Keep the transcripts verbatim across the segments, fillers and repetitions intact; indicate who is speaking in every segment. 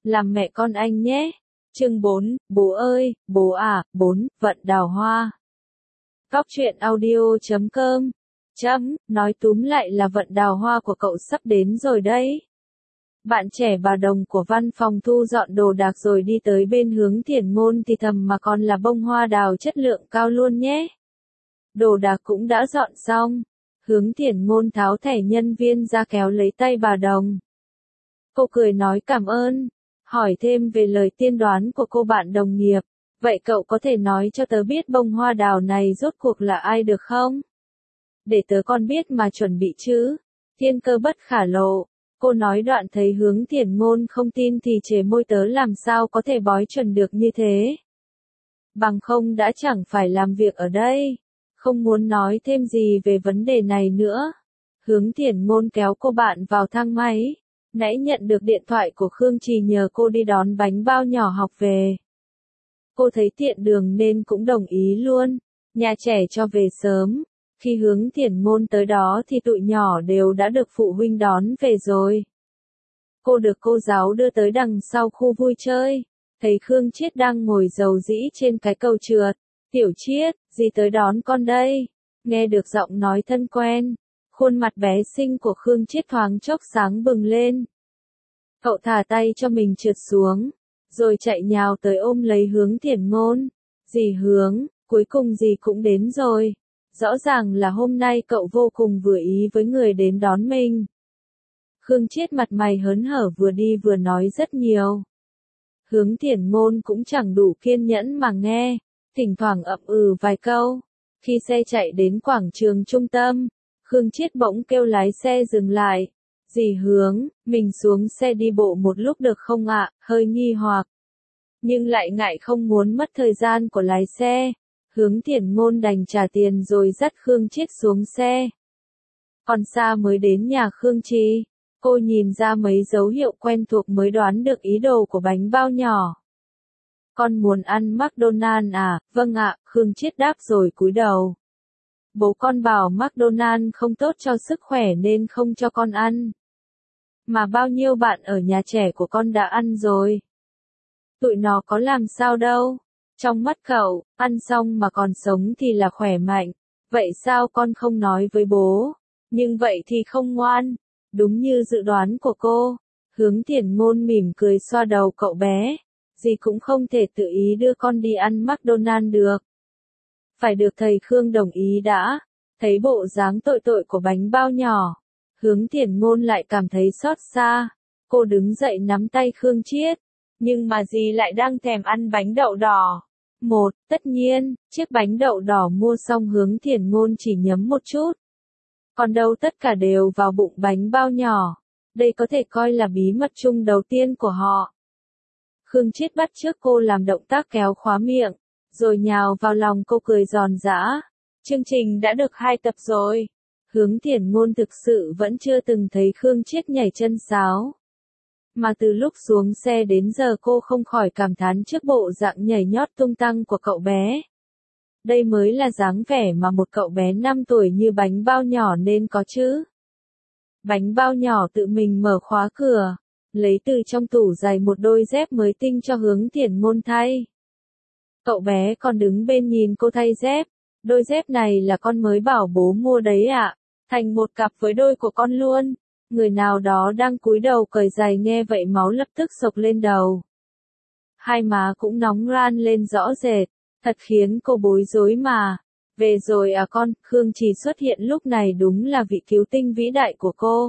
Speaker 1: làm mẹ con anh nhé. Chương bốn, bố ơi, bố à, bốn, vận đào hoa. Cóc truyện audio chấm com. Chấm, nói túm lại là vận đào hoa của cậu sắp đến rồi đấy. Bạn trẻ bà Đồng của văn phòng thu dọn đồ đạc rồi đi tới bên Hướng Thiển Ngôn thì thầm mà còn là bông hoa đào chất lượng cao luôn nhé. Đồ đạc cũng đã dọn xong. Hướng Thiển Ngôn tháo thẻ nhân viên ra kéo lấy tay bà Đồng. Cô cười nói cảm ơn, hỏi thêm về lời tiên đoán của cô bạn đồng nghiệp. Vậy cậu có thể nói cho tớ biết bông hoa đào này rốt cuộc là ai được không? Để tớ con biết mà chuẩn bị chứ. Thiên cơ bất khả lộ. Cô nói đoạn thấy Hướng Thiển Ngôn không tin thì chế môi tớ làm sao có thể bói chuẩn được như thế. Bằng không đã chẳng phải làm việc ở đây. Không muốn nói thêm gì về vấn đề này nữa. Hướng Thiển Ngôn kéo cô bạn vào thang máy. Nãy nhận được điện thoại của Khương Trì nhờ cô đi đón bánh bao nhỏ học về. Cô thấy tiện đường nên cũng đồng ý luôn. Nhà trẻ cho về sớm. Khi Hướng Thiển Ngôn tới đó thì tụi nhỏ đều đã được phụ huynh đón về rồi. Cô được cô giáo đưa tới đằng sau khu vui chơi. Thấy Khương Chiết đang ngồi rầu rĩ trên cái cầu trượt. Tiểu Chiết, dì tới đón con đây. Nghe được giọng nói thân quen. Khuôn mặt bé xinh của Khương Chiết thoáng chốc sáng bừng lên. Cậu thả tay cho mình trượt xuống. Rồi chạy nhào tới ôm lấy Hướng Thiển Ngôn. Dì Hướng, cuối cùng dì cũng đến rồi. Rõ ràng là hôm nay cậu vô cùng vừa ý với người đến đón mình. Khương Chiết mặt mày hớn hở vừa đi vừa nói rất nhiều. Hướng Thiển Ngôn cũng chẳng đủ kiên nhẫn mà nghe, thỉnh thoảng ậm ừ vài câu. Khi xe chạy đến quảng trường trung tâm, Khương Chiết bỗng kêu lái xe dừng lại. Dì Hướng, mình xuống xe đi bộ một lúc được không ạ? Hơi nghi hoặc. Nhưng lại ngại không muốn mất thời gian của lái xe. Hướng Thiển Ngôn đành trả tiền rồi dắt Khương Chiết xuống xe. Còn xa mới đến nhà Khương Trì, cô nhìn ra mấy dấu hiệu quen thuộc mới đoán được ý đồ của bánh bao nhỏ. Con muốn ăn McDonald's à? Vâng ạ, Khương Chiết đáp rồi cúi đầu. Bố con bảo McDonald's không tốt cho sức khỏe nên không cho con ăn. Mà bao nhiêu bạn ở nhà trẻ của con đã ăn rồi. Tụi nó có làm sao đâu. Trong mắt cậu, ăn xong mà còn sống thì là khỏe mạnh. Vậy sao con không nói với bố? Nhưng vậy thì không ngoan. Đúng như dự đoán của cô. Hướng Thiển Ngôn mỉm cười xoa đầu cậu bé. Dì cũng không thể tự ý đưa con đi ăn McDonald's được. Phải được thầy Khương đồng ý đã. Thấy bộ dáng tội tội của bánh bao nhỏ. Hướng Thiển Ngôn lại cảm thấy xót xa. Cô đứng dậy nắm tay Khương Chiết. Nhưng mà dì lại đang thèm ăn bánh đậu đỏ. Một, tất nhiên, chiếc bánh đậu đỏ mua xong Hướng Thiển Ngôn chỉ nhấm một chút. Còn đâu tất cả đều vào bụng bánh bao nhỏ. Đây có thể coi là bí mật chung đầu tiên của họ. Khương Chiết bắt chước cô làm động tác kéo khóa miệng, rồi nhào vào lòng cô cười giòn giã. Chương trình đã được hai tập rồi. Hướng Thiển Ngôn thực sự vẫn chưa từng thấy Khương Chiết nhảy chân sáo. Mà từ lúc xuống xe đến giờ cô không khỏi cảm thán trước bộ dạng nhảy nhót tung tăng của cậu bé. Đây mới là dáng vẻ mà một cậu bé năm tuổi như bánh bao nhỏ nên có chứ. Bánh bao nhỏ tự mình mở khóa cửa, lấy từ trong tủ giày một đôi dép mới tinh cho Hướng Thiển Ngôn thay. Cậu bé còn đứng bên nhìn cô thay dép. Đôi dép này là con mới bảo bố mua đấy ạ. Thành một cặp với đôi của con luôn. Người nào đó đang cúi đầu cởi giày nghe vậy máu lập tức sộc lên đầu. Hai má cũng nóng ran lên rõ rệt, thật khiến cô bối rối mà. Về rồi à con, Khương Trì xuất hiện lúc này đúng là vị cứu tinh vĩ đại của cô.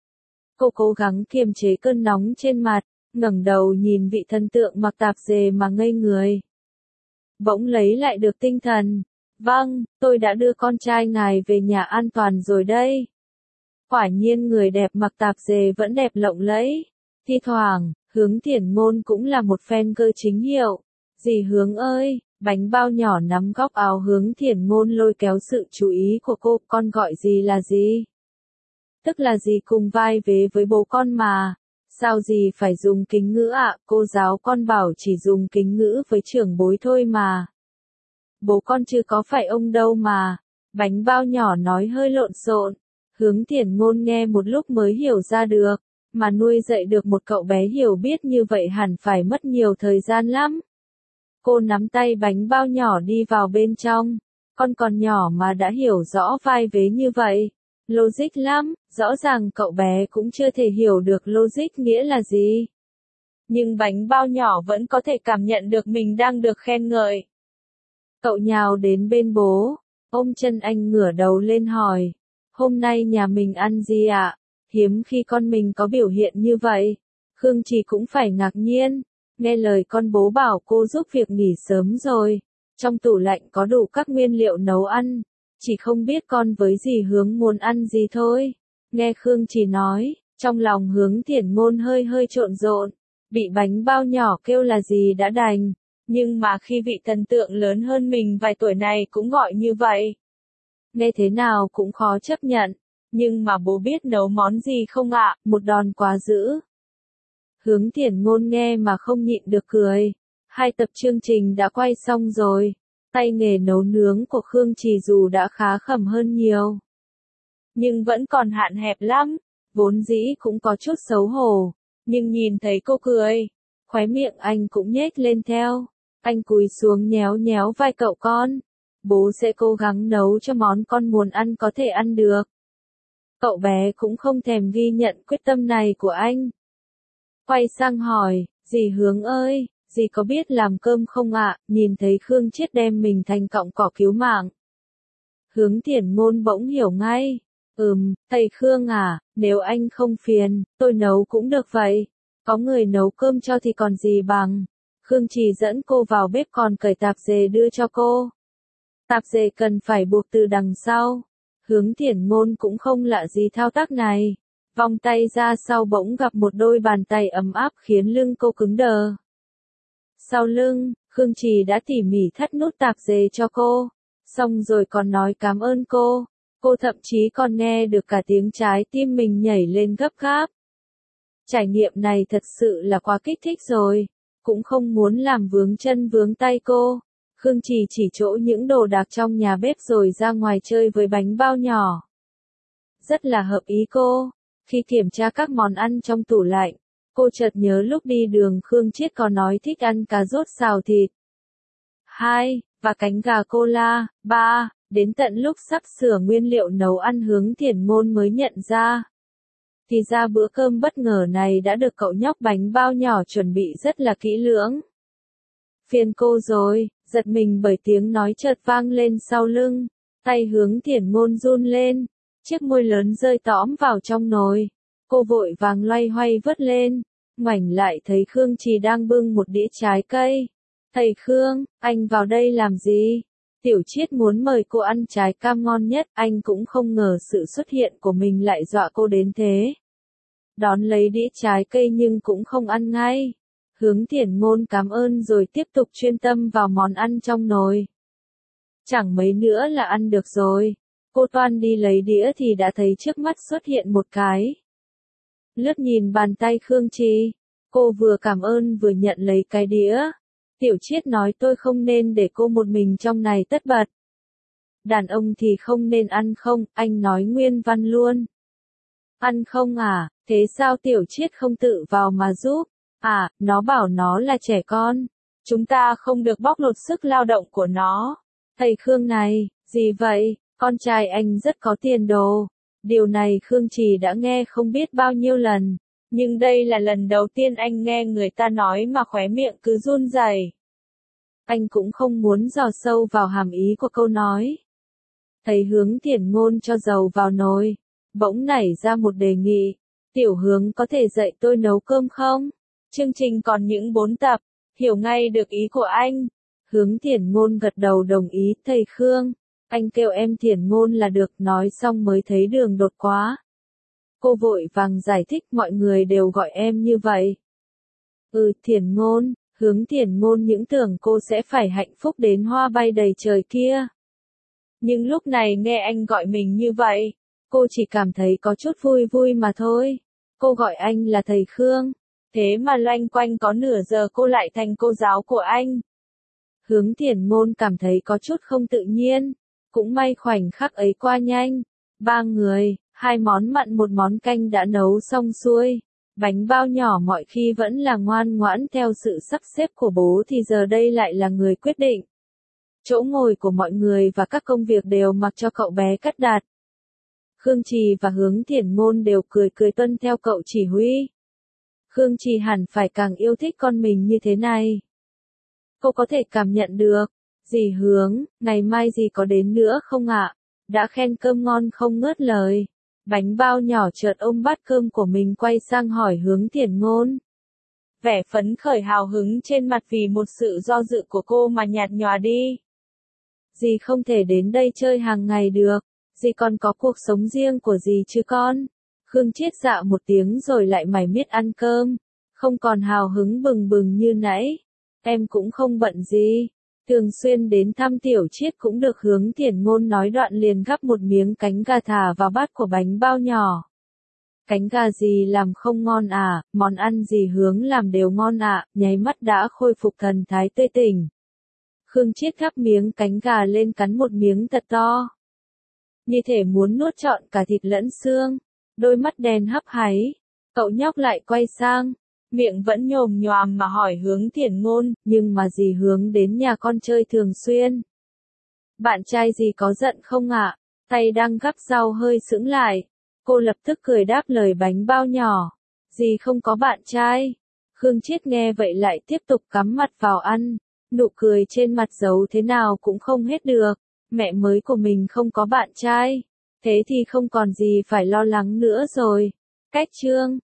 Speaker 1: Cô cố gắng kiềm chế cơn nóng trên mặt, ngẩng đầu nhìn vị thần tượng mặc tạp dề mà ngây người. Bỗng lấy lại được tinh thần. Vâng, tôi đã đưa con trai ngài về nhà an toàn rồi đây. Quả nhiên người đẹp mặc tạp dề vẫn đẹp lộng lẫy. Thi thoảng, Hướng Thiển Ngôn cũng là một fan cơ chính hiệu. Dì Hướng ơi, bánh bao nhỏ nắm góc áo Hướng Thiển Ngôn lôi kéo sự chú ý của cô. Con gọi dì là gì? Tức là dì cùng vai vế với bố con mà. Sao dì phải dùng kính ngữ ạ? Cô giáo con bảo chỉ dùng kính ngữ với trưởng bối thôi mà. Bố con chưa có phải ông đâu mà. Bánh bao nhỏ nói hơi lộn xộn. Hướng Thiển Ngôn nghe một lúc mới hiểu ra được. mà nuôi dạy được một cậu bé hiểu biết như vậy hẳn phải mất nhiều thời gian lắm. Cô nắm tay bánh bao nhỏ đi vào bên trong, con còn nhỏ mà đã hiểu rõ vai vế như vậy. Logic lắm, rõ ràng cậu bé cũng chưa thể hiểu được logic nghĩa là gì. Nhưng bánh bao nhỏ vẫn có thể cảm nhận được mình đang được khen ngợi. Cậu nhào đến bên bố, ôm chân anh ngửa đầu lên hỏi, hôm nay nhà mình ăn gì ạ? Hiếm khi con mình có biểu hiện như vậy. Khương Trì cũng phải ngạc nhiên, nghe lời con bố bảo cô giúp việc nghỉ sớm rồi. Trong tủ lạnh có đủ các nguyên liệu nấu ăn, chỉ không biết con với dì Hướng muốn ăn gì thôi. Nghe Khương Trì nói, trong lòng Hướng Thiển Ngôn hơi hơi trộn rộn, bị bánh bao nhỏ kêu là gì đã đành, nhưng mà khi vị thần tượng lớn hơn mình vài tuổi này cũng gọi như vậy. Nghe thế nào cũng khó chấp nhận, nhưng mà bố biết nấu món gì không ạ, một đòn quá dữ. Hướng Thiển Ngôn nghe mà không nhịn được cười. Hai tập chương trình đã quay xong rồi. Tay nghề nấu nướng của Khương Trì dù đã khá khẩm hơn nhiều, nhưng vẫn còn hạn hẹp lắm. Vốn dĩ cũng có chút xấu hổ, nhưng nhìn thấy cô cười, khóe miệng anh cũng nhếch lên theo. Anh cúi xuống nhéo nhéo vai cậu con. Bố sẽ cố gắng nấu cho món con muốn ăn có thể ăn được. Cậu bé cũng không thèm ghi nhận quyết tâm này của anh. Quay sang hỏi, dì Hướng ơi, dì có biết làm cơm không ạ? Nhìn thấy Khương Chiết đem mình thành cọng cỏ cứu mạng. Hướng Thiển Ngôn bỗng hiểu ngay. Ừm, thầy Khương à, nếu anh không phiền, tôi nấu cũng được vậy. Có người nấu cơm cho thì còn gì bằng. Khương Trì dẫn cô vào bếp còn cởi tạp dề đưa cho cô. Tạp dề cần phải buộc từ đằng sau. Hướng Thiển Ngôn cũng không lạ gì thao tác này. Vòng tay ra sau bỗng gặp một đôi bàn tay ấm áp khiến lưng cô cứng đờ. Sau lưng, Khương Trì đã tỉ mỉ thắt nút tạp dề cho cô. Xong rồi còn nói cảm ơn cô. Cô thậm chí còn nghe được cả tiếng trái tim mình nhảy lên gấp gáp. Trải nghiệm này thật sự là quá kích thích rồi. Cũng không muốn làm vướng chân vướng tay cô. Khương Trì chỉ chỗ những đồ đạc trong nhà bếp rồi ra ngoài chơi với bánh bao nhỏ. Rất là hợp ý cô. Khi kiểm tra các món ăn trong tủ lạnh, cô chợt nhớ lúc đi đường Khương Chiết có nói thích ăn cà rốt xào thịt. Hai, và cánh gà cô la. Ba, đến tận lúc sắp sửa nguyên liệu nấu ăn Hướng Thiển Ngôn mới nhận ra. Thì ra bữa cơm bất ngờ này đã được cậu nhóc bánh bao nhỏ chuẩn bị rất là kỹ lưỡng. Phiền cô rồi, giật mình bởi tiếng nói chợt vang lên sau lưng. Tay Hướng Thiển Ngôn run lên. Chiếc môi lớn rơi tõm vào trong nồi. Cô vội vàng loay hoay vớt lên. Ngoảnh lại thấy Khương Trì đang bưng một đĩa trái cây. Thầy Khương, anh vào đây làm gì? Tiểu Chiết muốn mời cô ăn trái cam ngon nhất. Anh cũng không ngờ sự xuất hiện của mình lại dọa cô đến thế. Đón lấy đĩa trái cây nhưng cũng không ăn ngay. Hướng Thiển Ngôn cảm ơn rồi tiếp tục chuyên tâm vào món ăn trong nồi. Chẳng mấy nữa là ăn được rồi. Cô toan đi lấy đĩa thì đã thấy trước mắt xuất hiện một cái. Lướt nhìn bàn tay Khương Trì, cô vừa cảm ơn vừa nhận lấy cái đĩa. Tiểu Chiết nói tôi không nên để cô một mình trong này tất bật. Đàn ông thì không nên ăn không, anh nói nguyên văn luôn. Ăn không à, thế sao Tiểu Chiết không tự vào mà giúp? À, nó bảo nó là trẻ con. Chúng ta không được bóc lột sức lao động của nó. Thầy Khương này, gì vậy? Con trai anh rất có tiền đồ. Điều này Khương Trì đã nghe không biết bao nhiêu lần. Nhưng đây là lần đầu tiên anh nghe người ta nói mà khóe miệng cứ run rẩy. Anh cũng không muốn dò sâu vào hàm ý của câu nói. Thấy Hướng Thiển Ngôn cho dầu vào nồi, bỗng nảy ra một đề nghị. Tiểu Hướng có thể dạy tôi nấu cơm không? Chương trình còn những bốn tập, hiểu ngay được ý của anh. Hướng Thiển Ngôn gật đầu đồng ý. Thầy Khương, anh kêu em Thiển Ngôn là được. Nói xong mới thấy đường đột quá. Cô vội vàng giải thích mọi người đều gọi em như vậy. Ừ, Thiển Ngôn. Hướng Thiển Ngôn những tưởng cô sẽ phải hạnh phúc đến hoa bay đầy trời kia. Nhưng lúc này nghe anh gọi mình như vậy, cô chỉ cảm thấy có chút vui vui mà thôi. Cô gọi anh là thầy Khương, thế mà loanh quanh có nửa giờ cô lại thành cô giáo của anh. Hướng Thiển Ngôn cảm thấy có chút không tự nhiên, cũng may khoảnh khắc ấy qua nhanh. Ba người, hai món mặn một món canh đã nấu xong xuôi. Bánh bao nhỏ mọi khi vẫn là ngoan ngoãn theo sự sắp xếp của bố thì giờ đây lại là người quyết định. Chỗ ngồi của mọi người và các công việc đều mặc cho cậu bé cắt đặt. Khương Trì và Hướng Thiển Ngôn đều cười cười tuân theo cậu chỉ huy. Khương Trì hẳn phải càng yêu thích con mình như thế này. Cô có thể cảm nhận được. Dì Hướng, ngày mai dì có đến nữa không ạ? Đã khen cơm ngon không ngớt lời. Bánh bao nhỏ chợt ôm bát cơm của mình quay sang hỏi Hướng Thiển Ngôn. Vẻ phấn khởi hào hứng trên mặt vì một sự do dự của cô mà nhạt nhòa đi. Dì không thể đến đây chơi hàng ngày được, dì còn có cuộc sống riêng của dì chứ con. Khương Chiết dạ một tiếng rồi lại mải miết ăn cơm, không còn hào hứng bừng bừng như nãy. Em cũng không bận gì, thường xuyên đến thăm Tiểu Chiết cũng được. Hướng Thiển Ngôn nói đoạn liền gắp một miếng cánh gà thả vào bát của bánh bao nhỏ. Cánh gà dì làm không ngon à, món ăn dì Hướng làm đều ngon ạ, à, nháy mắt đã khôi phục thần thái tươi tỉnh. Khương Chiết gắp miếng cánh gà lên cắn một miếng thật to. Như thể muốn nuốt trọn cả thịt lẫn xương, đôi mắt đen hấp háy. Cậu nhóc lại quay sang, miệng vẫn nhồm nhoàm mà hỏi Hướng Thiển Ngôn, nhưng mà dì Hướng đến nhà con chơi thường xuyên. Bạn trai dì có giận không ạ? À? Tay đang gắp rau hơi sững lại. Cô lập tức cười đáp lời bánh bao nhỏ. Dì không có bạn trai. Khương Chiết nghe vậy lại tiếp tục cắm mặt vào ăn. Nụ cười trên mặt giấu thế nào cũng không hết được. Mẹ mới của mình không có bạn trai. Thế thì không còn gì phải lo lắng nữa rồi. Cách chương